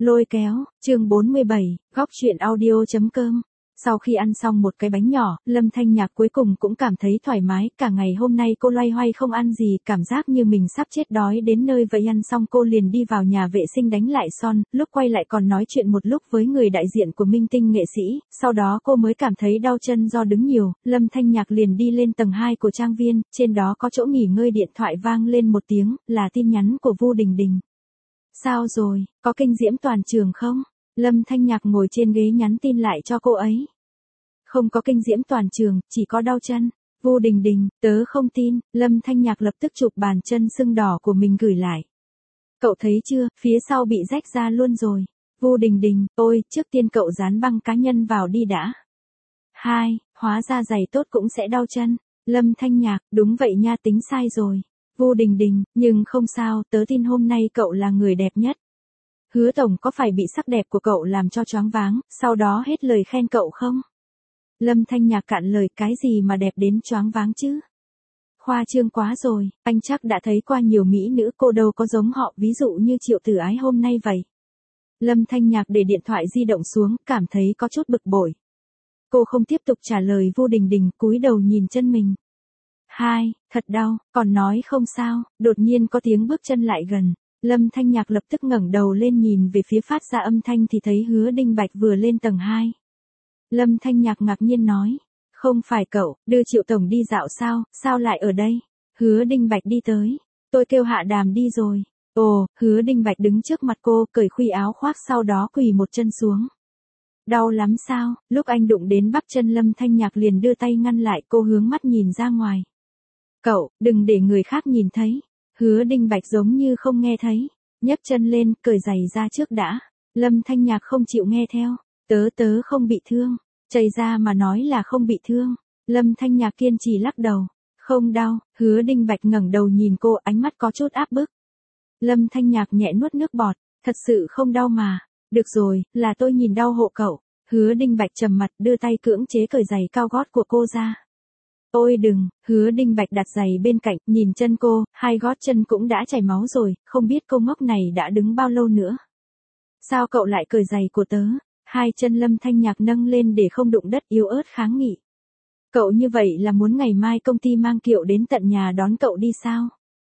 Lôi kéo, chương 47, góc chuyện audio.com. Sau khi ăn xong một cái bánh nhỏ, Lâm Thanh Nhạc cuối cùng cũng cảm thấy thoải mái, cả ngày hôm nay cô loay hoay không ăn gì, cảm giác như mình sắp chết đói đến nơi vậy. Ăn xong cô liền đi vào nhà vệ sinh đánh lại son, lúc quay lại còn nói chuyện một lúc với người đại diện của minh tinh nghệ sĩ, sau đó cô mới cảm thấy đau chân do đứng nhiều. Lâm Thanh Nhạc liền đi lên tầng 2 của trang viên, trên đó có chỗ nghỉ ngơi, điện thoại vang lên một tiếng, là tin nhắn của Vu Đình Đình. Sao rồi, có kinh diễm toàn trường không? Lâm Thanh Nhạc ngồi trên ghế nhắn tin lại cho cô ấy. Không có kinh diễm toàn trường, chỉ có đau chân. Vu Đình Đình, tớ không tin. Lâm Thanh Nhạc lập tức chụp bàn chân sưng đỏ của mình gửi lại. Cậu thấy chưa, phía sau bị rách ra luôn rồi. Vu Đình Đình, ôi, trước tiên cậu dán băng cá nhân vào đi đã. Hóa ra giày tốt cũng sẽ đau chân. Lâm Thanh Nhạc, đúng vậy nha, tính sai rồi. Vu Đình Đình, nhưng không sao, tớ tin hôm nay cậu là người đẹp nhất. Hứa tổng có phải bị sắc đẹp của cậu làm cho choáng váng, sau đó hết lời khen cậu không? Lâm Thanh Nhạc cạn lời, cái gì mà đẹp đến choáng váng chứ? Khoa trương quá rồi, anh chắc đã thấy qua nhiều mỹ nữ, cô đâu có giống họ, ví dụ như Triệu Tử Ái hôm nay vậy. Lâm Thanh Nhạc để điện thoại di động xuống, cảm thấy có chút bực bội. Cô không tiếp tục trả lời Vu Đình Đình, cúi đầu nhìn chân mình. Thật đau, còn nói không sao, đột nhiên có tiếng bước chân lại gần. Lâm Thanh Nhạc lập tức ngẩng đầu lên nhìn về phía phát ra âm thanh thì thấy Hứa Đinh Bạch vừa lên tầng 2. Lâm Thanh Nhạc ngạc nhiên nói, không phải cậu, đưa Triệu tổng đi dạo sao lại ở đây? Hứa Đinh Bạch đi tới, tôi kêu Hạ Đàm đi rồi. Ồ, Hứa Đinh Bạch đứng trước mặt cô, cởi khuy áo khoác sau đó quỳ một chân xuống. Đau lắm sao? Lúc anh đụng đến bắp chân Lâm Thanh Nhạc liền đưa tay ngăn lại, cô hướng mắt nhìn ra ngoài. Cậu, đừng để người khác nhìn thấy. Hứa Đinh Bạch giống như không nghe thấy, nhấc chân lên, cởi giày ra trước đã. Lâm Thanh Nhạc không chịu nghe theo. Tớ không bị thương. Chảy ra mà nói là không bị thương. Lâm Thanh Nhạc kiên trì lắc đầu. Không đau. Hứa Đinh Bạch ngẩng đầu nhìn cô, ánh mắt có chút áp bức. Lâm Thanh Nhạc nhẹ nuốt nước bọt. Thật sự không đau mà. Được rồi, là tôi nhìn đau hộ cậu. Hứa Đinh Bạch trầm mặt, đưa tay cưỡng chế cởi giày cao gót của cô ra. Ôi đừng, Hứa Đinh Bạch đặt giày bên cạnh, nhìn chân cô, hai gót chân cũng đã chảy máu rồi, không biết cô ngốc này đã đứng bao lâu nữa. Sao cậu lại cởi giày của tớ? Hai chân Lâm Thanh Nhạc nâng lên để không đụng đất, yếu ớt kháng nghị. Cậu như vậy là muốn ngày mai công ty mang kiệu đến tận nhà đón cậu đi sao?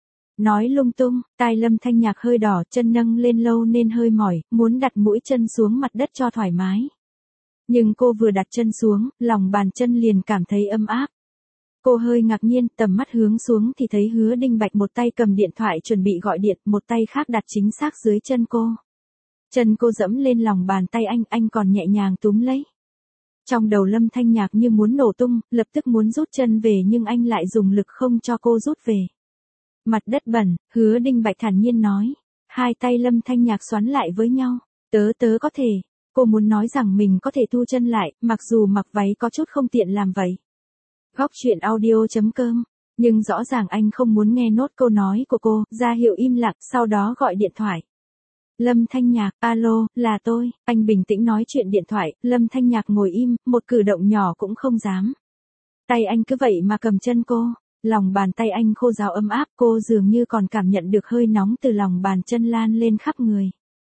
Nói lung tung, tai Lâm Thanh Nhạc hơi đỏ, chân nâng lên lâu nên hơi mỏi, muốn đặt mũi chân xuống mặt đất cho thoải mái. Nhưng cô vừa đặt chân xuống, lòng bàn chân liền cảm thấy ấm áp. Cô hơi ngạc nhiên, tầm mắt hướng xuống thì thấy Hứa Đinh Bạch một tay cầm điện thoại chuẩn bị gọi điện, một tay khác đặt chính xác dưới chân cô. Chân cô dẫm lên lòng bàn tay anh còn nhẹ nhàng túm lấy. Trong đầu Lâm Thanh Nhạc như muốn nổ tung, lập tức muốn rút chân về nhưng anh lại dùng lực không cho cô rút về. Mặt đất bẩn, Hứa Đinh Bạch thản nhiên nói. Hai tay Lâm Thanh Nhạc xoắn lại với nhau. Tớ có thể. Cô muốn nói rằng mình có thể thu chân lại, mặc dù mặc váy có chút không tiện làm vậy. Góc chuyện audio.com. Nhưng rõ ràng anh không muốn nghe nốt câu nói của cô, ra hiệu im lặng, sau đó gọi điện thoại. Lâm Thanh Nhạc, alo, là tôi. Anh bình tĩnh nói chuyện điện thoại. Lâm Thanh Nhạc ngồi im, một cử động nhỏ cũng không dám. Tay anh cứ vậy mà cầm chân cô. Lòng bàn tay anh khô ráo ấm áp, cô dường như còn cảm nhận được hơi nóng từ lòng bàn chân lan lên khắp người.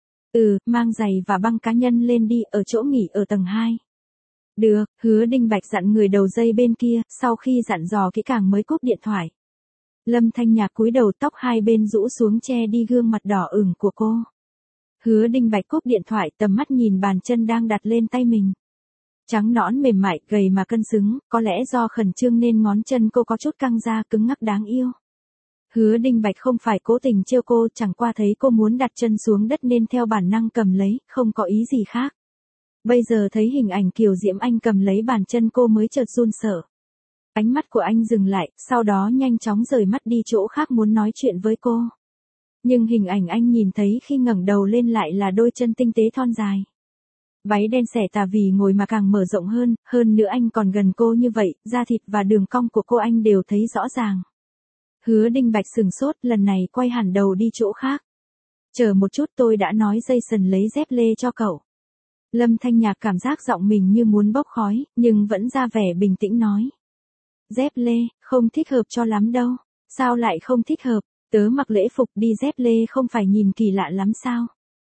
Mang giày và băng cá nhân lên đi, ở chỗ nghỉ ở tầng 2. Được, Hứa Đinh Bạch dặn người đầu dây bên kia, sau khi dặn dò kỹ càng mới cúp điện thoại. Lâm Thanh Nhạc cúi đầu, tóc hai bên rũ xuống che đi gương mặt đỏ ửng của cô. Hứa Đinh Bạch cúp điện thoại, tầm mắt nhìn bàn chân đang đặt lên tay mình. Trắng nõn mềm mại, gầy mà cân xứng, có lẽ do khẩn trương nên ngón chân cô có chút căng ra, cứng ngắc đáng yêu. Hứa Đinh Bạch không phải cố tình trêu cô, chẳng qua thấy cô muốn đặt chân xuống đất nên theo bản năng cầm lấy, không có ý gì khác. Bây giờ thấy hình ảnh kiều diễm anh cầm lấy bàn chân cô mới chợt run sợ. Ánh mắt của anh dừng lại, sau đó nhanh chóng rời mắt đi chỗ khác muốn nói chuyện với cô. Nhưng hình ảnh anh nhìn thấy khi ngẩng đầu lên lại là đôi chân tinh tế thon dài. Váy đen xẻ tà vì ngồi mà càng mở rộng hơn nữa anh còn gần cô như vậy, da thịt và đường cong của cô anh đều thấy rõ ràng. Hứa Đinh Bạch sừng sốt, lần này quay hẳn đầu đi chỗ khác. Chờ một chút, tôi đã nói Jason lấy dép lê cho cậu. Lâm Thanh Nhạc cảm giác giọng mình như muốn bốc khói, nhưng vẫn ra vẻ bình tĩnh nói. Dép lê, không thích hợp cho lắm đâu. Sao lại không thích hợp? Tớ mặc lễ phục đi dép lê không phải nhìn kỳ lạ lắm sao?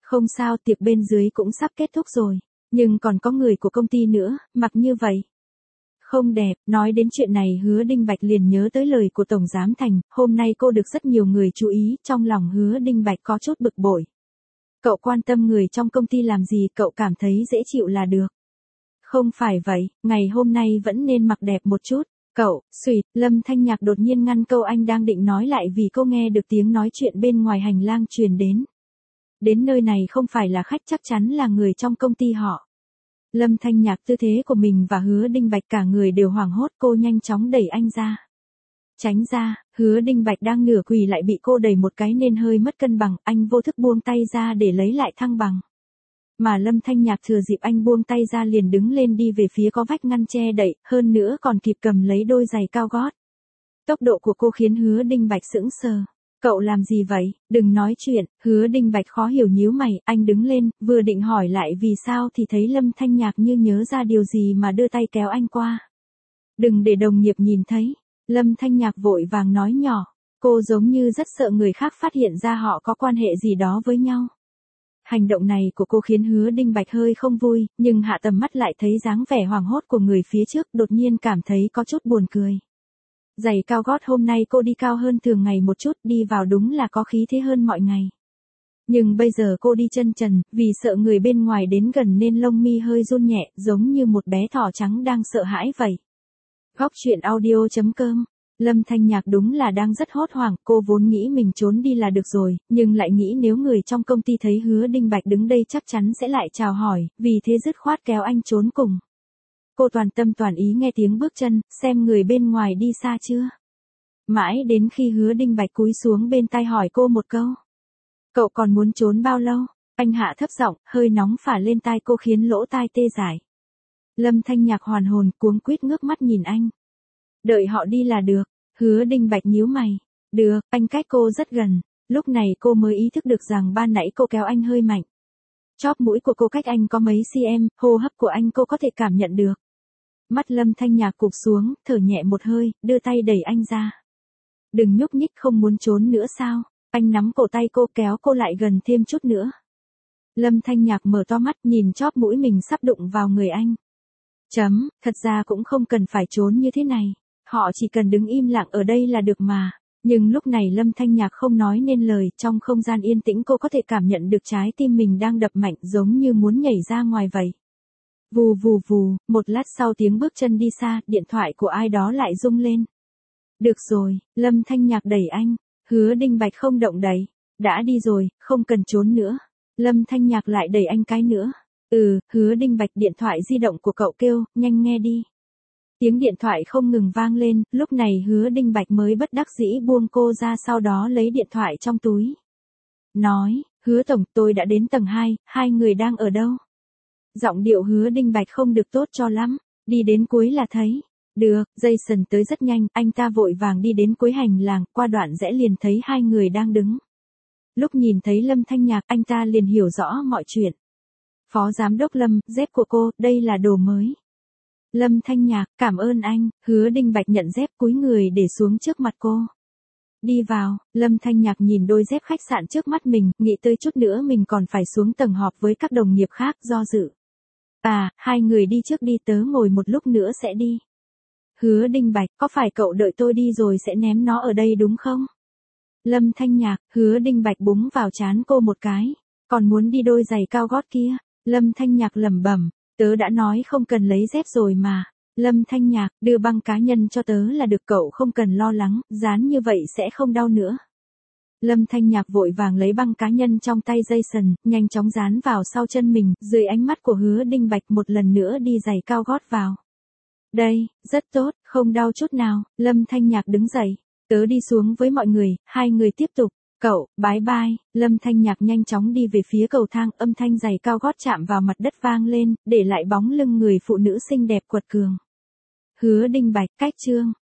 Không sao, tiệc bên dưới cũng sắp kết thúc rồi. Nhưng còn có người của công ty nữa, mặc như vậy. Không đẹp, nói đến chuyện này Hứa Đinh Bạch liền nhớ tới lời của Tổng Giám Thành, hôm nay cô được rất nhiều người chú ý, trong lòng Hứa Đinh Bạch có chút bực bội. Cậu quan tâm người trong công ty làm gì, cậu cảm thấy dễ chịu là được. Không phải vậy, ngày hôm nay vẫn nên mặc đẹp một chút. Cậu, xùyt, Lâm Thanh Nhạc đột nhiên ngăn câu anh đang định nói lại vì cô nghe được tiếng nói chuyện bên ngoài hành lang truyền đến. Đến nơi này không phải là khách, chắc chắn là người trong công ty họ. Lâm Thanh Nhạc tư thế của mình và Hứa Đinh Bạch cả người đều hoảng hốt, cô nhanh chóng đẩy anh ra. Tránh ra, Hứa Đinh Bạch đang nửa quỳ lại bị cô đẩy một cái nên hơi mất cân bằng, anh vô thức buông tay ra để lấy lại thăng bằng. Mà Lâm Thanh Nhạc thừa dịp anh buông tay ra liền đứng lên đi về phía có vách ngăn che đậy, hơn nữa còn kịp cầm lấy đôi giày cao gót. Tốc độ của cô khiến Hứa Đinh Bạch sững sờ. Cậu làm gì vậy, đừng nói chuyện, Hứa Đinh Bạch khó hiểu nhíu mày, anh đứng lên, vừa định hỏi lại vì sao thì thấy Lâm Thanh Nhạc như nhớ ra điều gì mà đưa tay kéo anh qua. Đừng để đồng nghiệp nhìn thấy, Lâm Thanh Nhạc vội vàng nói nhỏ, cô giống như rất sợ người khác phát hiện ra họ có quan hệ gì đó với nhau. Hành động này của cô khiến Hứa Đinh Bạch hơi không vui, nhưng hạ tầm mắt lại thấy dáng vẻ hoảng hốt của người phía trước, đột nhiên cảm thấy có chút buồn cười. Giày cao gót hôm nay cô đi cao hơn thường ngày một chút, đi vào đúng là có khí thế hơn mọi ngày. Nhưng bây giờ cô đi chân trần, vì sợ người bên ngoài đến gần nên lông mi hơi run nhẹ, giống như một bé thỏ trắng đang sợ hãi vậy. Góc truyện audio.com. Lâm Thanh Nhạc đúng là đang rất hốt hoảng, cô vốn nghĩ mình trốn đi là được rồi, nhưng lại nghĩ nếu người trong công ty thấy Hứa Đinh Bạch đứng đây chắc chắn sẽ lại chào hỏi, vì thế dứt khoát kéo anh trốn cùng. Cô toàn tâm toàn ý nghe tiếng bước chân, xem người bên ngoài đi xa chưa. Mãi đến khi Hứa Đinh Bạch cúi xuống bên tai hỏi cô một câu. Cậu còn muốn trốn bao lâu? Anh hạ thấp giọng, hơi nóng phả lên tai cô khiến lỗ tai tê dại. Lâm Thanh Nhạc hoàn hồn, cuống quýt ngước mắt nhìn anh. Đợi họ đi là được. Hứa Đinh Bạch nhíu mày. Được, anh cách cô rất gần. Lúc này cô mới ý thức được rằng ban nãy cô kéo anh hơi mạnh. Chóp mũi của cô cách anh có mấy cm, hô hấp của anh cô có thể cảm nhận được. Mắt Lâm Thanh Nhạc cụp xuống, thở nhẹ một hơi, đưa tay đẩy anh ra. Đừng nhúc nhích, không muốn trốn nữa sao? Anh nắm cổ tay cô kéo cô lại gần thêm chút nữa. Lâm Thanh Nhạc mở to mắt nhìn chóp mũi mình sắp đụng vào người anh. Thật ra cũng không cần phải trốn như thế này. Họ chỉ cần đứng im lặng ở đây là được mà. Nhưng lúc này Lâm Thanh Nhạc không nói nên lời, trong không gian yên tĩnh cô có thể cảm nhận được trái tim mình đang đập mạnh giống như muốn nhảy ra ngoài vậy. Vù vù vù, một lát sau tiếng bước chân đi xa, điện thoại của ai đó lại rung lên. Được rồi, Lâm Thanh Nhạc đẩy anh, Hứa Đinh Bạch không động đậy. Đã đi rồi, không cần trốn nữa. Lâm Thanh Nhạc lại đẩy anh cái nữa. Hứa Đinh Bạch, điện thoại di động của cậu kêu, nhanh nghe đi. Tiếng điện thoại không ngừng vang lên, lúc này Hứa Đinh Bạch mới bất đắc dĩ buông cô ra, sau đó lấy điện thoại trong túi. Nói, Hứa Tổng, tôi đã đến tầng 2, hai người đang ở đâu? Giọng điệu Hứa Đinh Bạch không được tốt cho lắm, đi đến cuối là thấy. Được, Jason tới rất nhanh, anh ta vội vàng đi đến cuối hành lang, qua đoạn rẽ liền thấy hai người đang đứng. Lúc nhìn thấy Lâm Thanh Nhạc, anh ta liền hiểu rõ mọi chuyện. Phó Giám đốc Lâm, dép của cô, đây là đồ mới. Lâm Thanh Nhạc, cảm ơn anh. Hứa Đinh Bạch nhận dép cúi người để xuống trước mặt cô. Đi vào, Lâm Thanh Nhạc nhìn đôi dép khách sạn trước mắt mình, nghĩ tới chút nữa mình còn phải xuống tầng họp với các đồng nghiệp khác, do dự. Hai người đi trước đi, tớ ngồi một lúc nữa sẽ đi. Hứa Đinh Bạch, có phải cậu đợi tôi đi rồi sẽ ném nó ở đây đúng không? Lâm Thanh Nhạc, Hứa Đinh Bạch búng vào trán cô một cái. Còn muốn đi đôi giày cao gót kia? Lâm Thanh Nhạc lẩm bẩm, tớ đã nói không cần lấy dép rồi mà. Lâm Thanh Nhạc, đưa băng cá nhân cho tớ là được, cậu không cần lo lắng, dán như vậy sẽ không đau nữa. Lâm Thanh Nhạc vội vàng lấy băng cá nhân trong tay Jason, nhanh chóng dán vào sau chân mình, dưới ánh mắt của Hứa Đinh Bạch một lần nữa đi giày cao gót vào. Đây, rất tốt, không đau chút nào. Lâm Thanh Nhạc đứng dậy, tớ đi xuống với mọi người, hai người tiếp tục. Cậu, bye bye. Lâm Thanh Nhạc nhanh chóng đi về phía cầu thang, âm thanh giày cao gót chạm vào mặt đất vang lên, để lại bóng lưng người phụ nữ xinh đẹp quật cường. Hứa Đinh Bạch, cách chương.